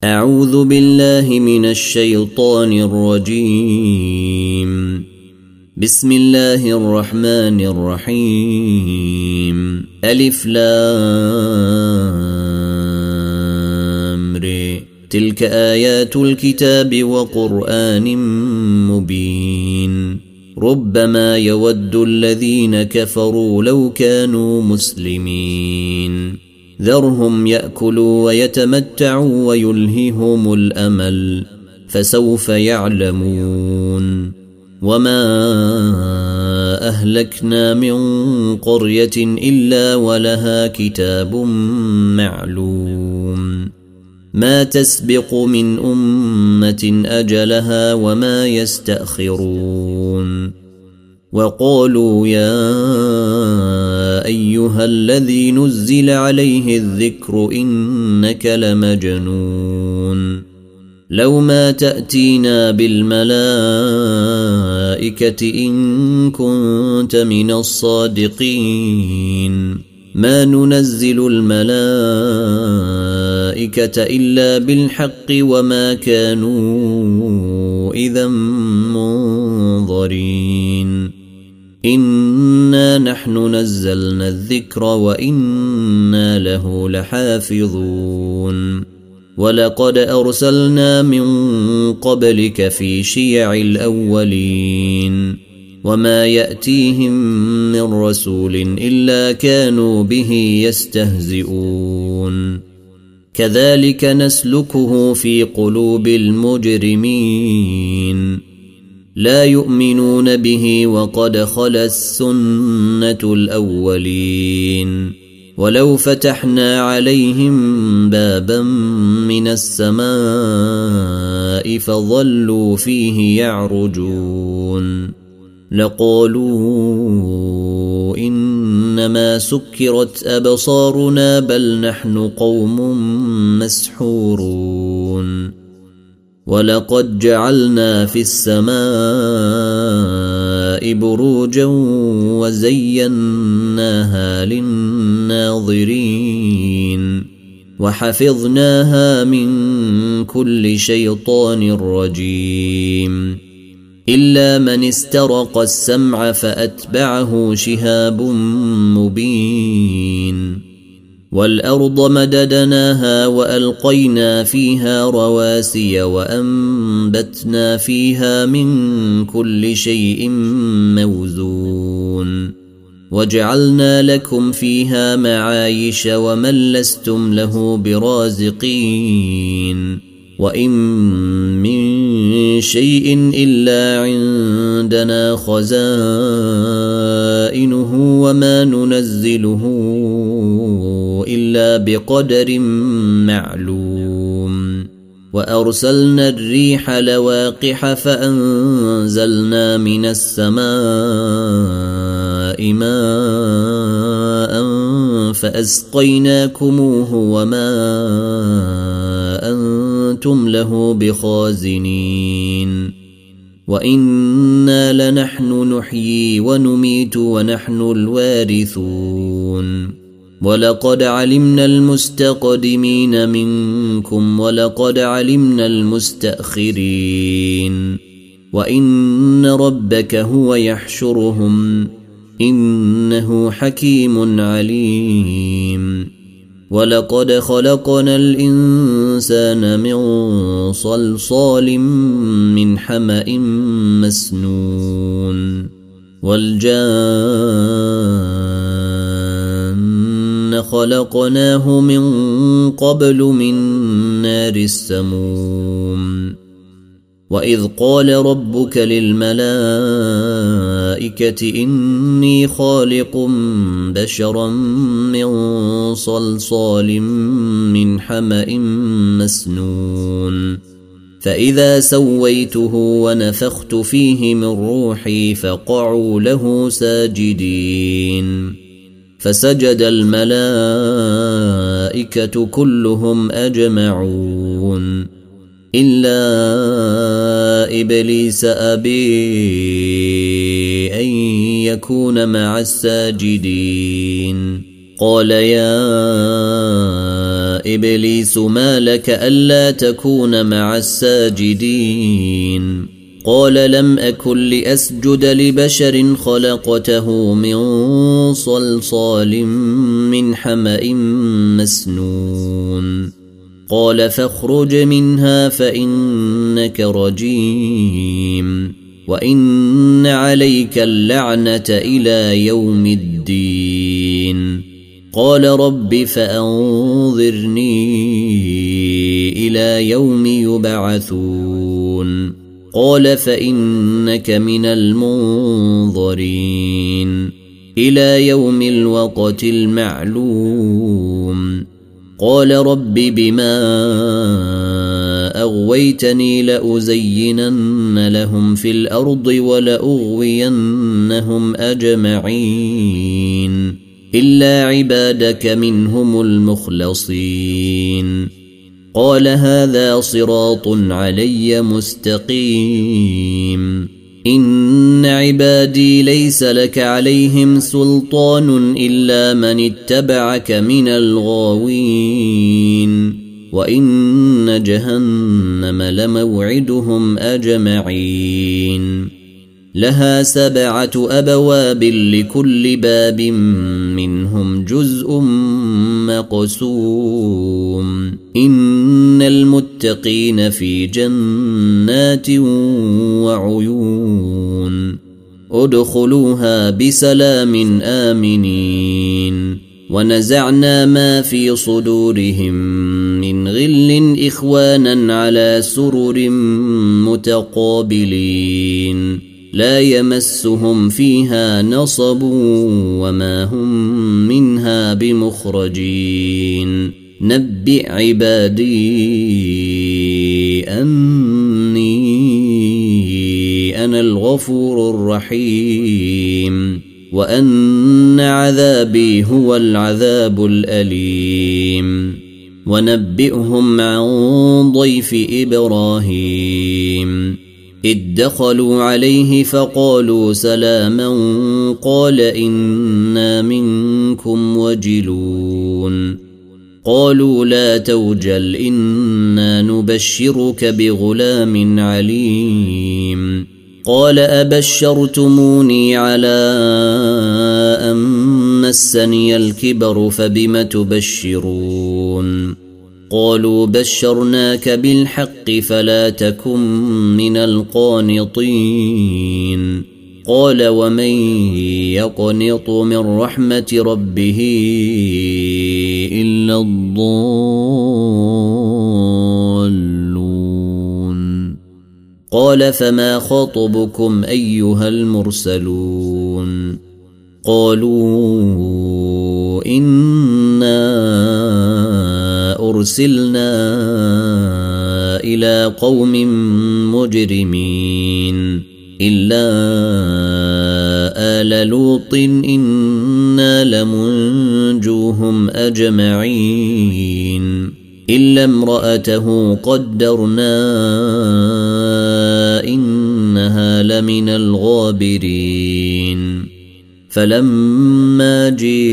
أعوذ بالله من الشيطان الرجيم. بسم الله الرحمن الرحيم. ألف لام ر. تلك آيات الكتاب وقرآن مبين. ربما يود الذين كفروا لو كانوا مسلمين. ذرهم يأكلوا ويتمتعوا ويلههم الأمل فسوف يعلمون. وما أهلكنا من قرية إلا ولها كتاب معلوم. ما تسبق من أمة أجلها وما يستأخرون. وقالوا يا أيها الذي نزل عليه الذكر إنك لمجنون. لو ما تأتينا بالملائكة إن كنت من الصادقين. ما ننزل الملائكة إلا بالحق وما كانوا إذا منظرين. إنا نحن نزلنا الذكر وإنا له لحافظون. ولقد أرسلنا من قبلك في شيع الأولين. وما يأتيهم من رسول إلا كانوا به يستهزئون. كذلك نسلكه في قلوب المجرمين. لا يؤمنون به وقد خلت سنة الأولين. ولو فتحنا عليهم بابا من السماء فظلوا فيه يعرجون لقالوا إنما سكرت أبصارنا بل نحن قوم مسحورون. ولقد جعلنا في السماء بروجا وزيناها للناظرين وحفظناها من كل شيطان رجيم. إلا من استرق السمع فأتبعه شهاب مبين. والأرض مددناها وألقينا فيها رواسي وأنبتنا فيها من كل شيء موزون. وجعلنا لكم فيها معايش ومن لستم له برازقين. وإن من شيء إلا عندنا خزائنه وما ننزله إلا بقدر معلوم. وأرسلنا الريح لواقح فأنزلنا من السماء ماء فأسقيناكموه وما أنتم له بخازنين. وإنا لنحن نحيي ونميت ونحن الوارثون. ولقد علمنا المستقدمين منكم ولقد علمنا المستأخرين. وإن ربك هو يحشرهم إنه حكيم عليم. ولقد خلقنا الإنسان من صلصال من حمأ مسنون. والجان خلقناه من قبل من نار السموم. وإذ قال ربك للملائكة إني خالق بشرا من صلصال من حمأ مسنون. فإذا سويته ونفخت فيه من روحي فقعوا له ساجدين. فسجد الملائكة كلهم أجمعون إلا إبليس أبي أن يكون مع الساجدين. قال يا إبليس ما لك ألا تكون مع الساجدين قال لم أكن لأسجد لبشر خلقته من صلصال من حمأ مسنون قال فاخرج منها فإنك رجيم وإن عليك اللعنة إلى يوم الدين قال رب فأنظرني إلى يوم يبعثون قال فإنك من المنظرين إلى يوم الوقت المعلوم قال رب بما أغويتني لأزينن لهم في الأرض ولأغوينهم أجمعين إلا عبادك منهم المخلصين قال هذا صراط علي مستقيم إن عبادي ليس لك عليهم سلطان إلا من اتبعك من الغاوين وإن جهنم لموعدهم أجمعين لها 7 أبواب لكل باب منهم جزء مقسوم إن المتقين في جنات وعيون ادخلوها بسلام آمنين ونزعنا ما في صدورهم من غل إخوانا على سرر متقابلين لا يمسهم فيها نصب وما هم منها بمخرجين نبئ عبادي أني أنا الغفور الرحيم وأن عذابي هو العذاب الأليم ونبئهم عن ضيف إبراهيم إذ دخلوا عليه فقالوا سلاما قال إنا منكم وجلون قالوا لا توجل إنا نبشرك بغلام عليم قال أبشرتموني على أن مسني الكبر فبم تبشرون قالوا بشرناك بالحق فلا تكن من القانطين قال ومن يقنط من رحمة ربه إلا الضالون قال فما خطبكم أيها المرسلون قالوا إنا أرسلنا إلى قوم مجرمين إلا آل لوط إنا لمنجوهم أجمعين إلا امرأته قدرنا إنها لمن الغابرين فلما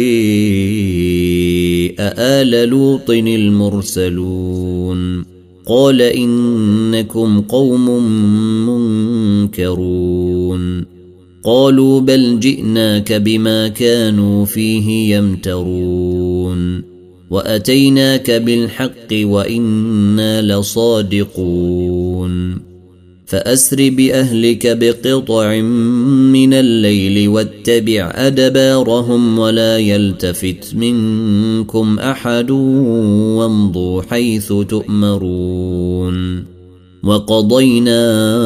جيء آل لوط المرسلون قال إنكم قوم منكرون قالوا بل جئناك بما كانوا فيه يمترون وأتيناك بالحق وإنا لصادقون فأسر بأهلك بقطع من الليل واتبع أدبارهم ولا يلتفت منكم أحد وامضوا حيث تؤمرون وقضينا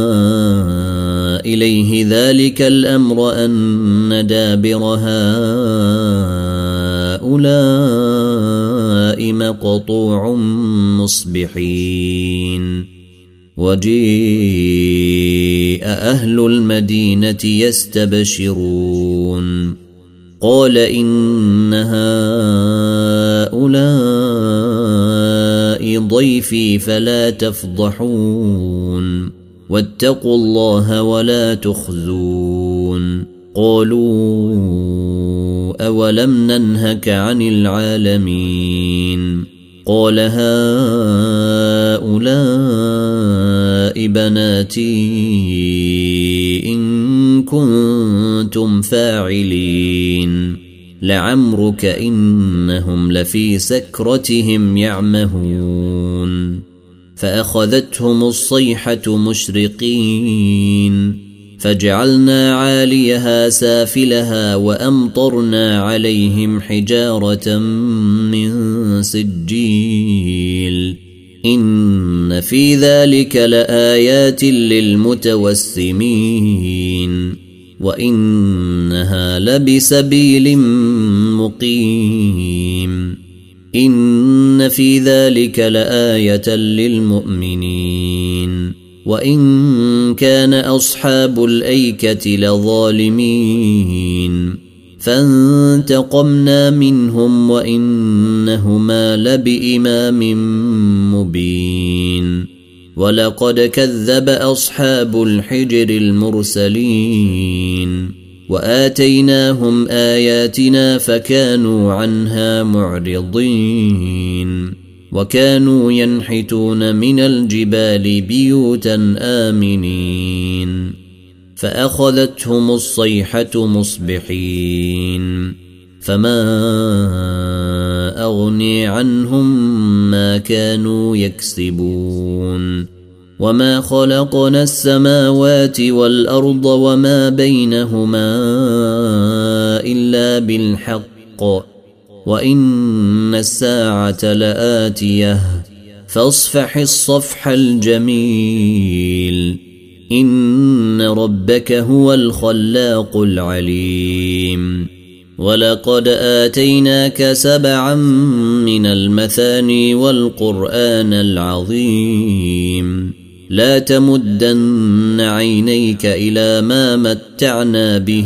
إليه ذلك الأمر أن دابر هؤلاء مقطوع مصبحين وجيء أهل المدينة يستبشرون قال إن هؤلاء ضيفي فلا تفضحون واتقوا الله ولا تخزون قالوا أولم ننهك عن العالمين قال هؤلاء بناتي إن كنتم فاعلين لعمرك إنهم لفي سكرتهم يعمهون فأخذتهم الصيحة مشرقين فجعلنا عاليها سافلها وأمطرنا عليهم حجارة من سجيل إن في ذلك لآيات للمتوسمين وإنها لبسبيل مقيم إن في ذلك لآية للمؤمنين وإن كان أصحاب الأيكة لظالمين فانتقمنا منهم وإنهما لبإمام مبين ولقد كذب أصحاب الحجر المرسلين وآتيناهم آياتنا فكانوا عنها معرضين وكانوا ينحتون من الجبال بيوتا آمنين فأخذتهم الصيحة مصبحين فما أغني عنهم ما كانوا يكسبون وما خلقنا السماوات والأرض وما بينهما إلا بالحق وإن الساعة لآتية فاصفح الصفح الجميل إن ربك هو الخلاق العليم ولقد آتيناك 7 من المثاني والقرآن العظيم لا تمدن عينيك إلى ما متعنا به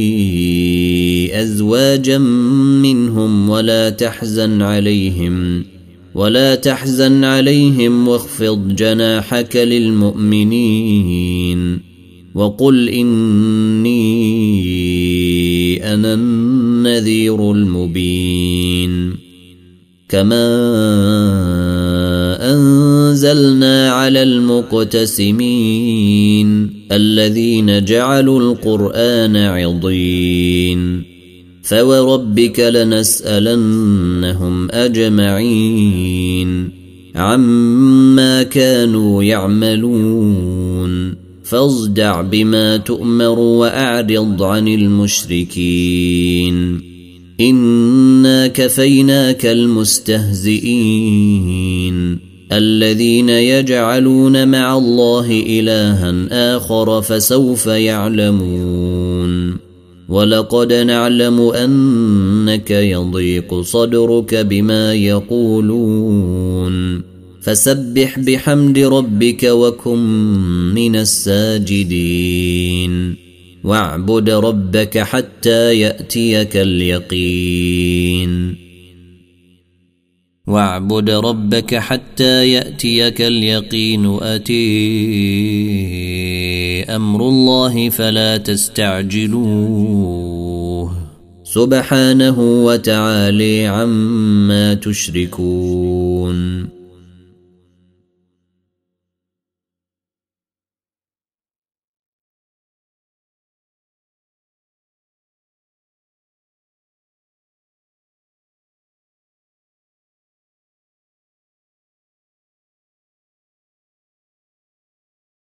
أزواجا منهم ولا تحزن عليهم واخفض جناحك للمؤمنين وقل إني أنا النذير المبين كما أنزلنا على المقتسمين الذين جعلوا القرآن عضين فوربك لنسألنهم أجمعين عما كانوا يعملون فاصدع بما تؤمر وأعرض عن المشركين إنا كفيناك المستهزئين الذين يجعلون مع الله إلها آخر فسوف يعلمون ولقد نعلم أنك يضيق صدرك بما يقولون فسبح بحمد ربك وكن من الساجدين واعبد ربك حتى يأتيك اليقين أتي أمر الله فلا تستعجلوه سبحانه وتعالى عما تشركون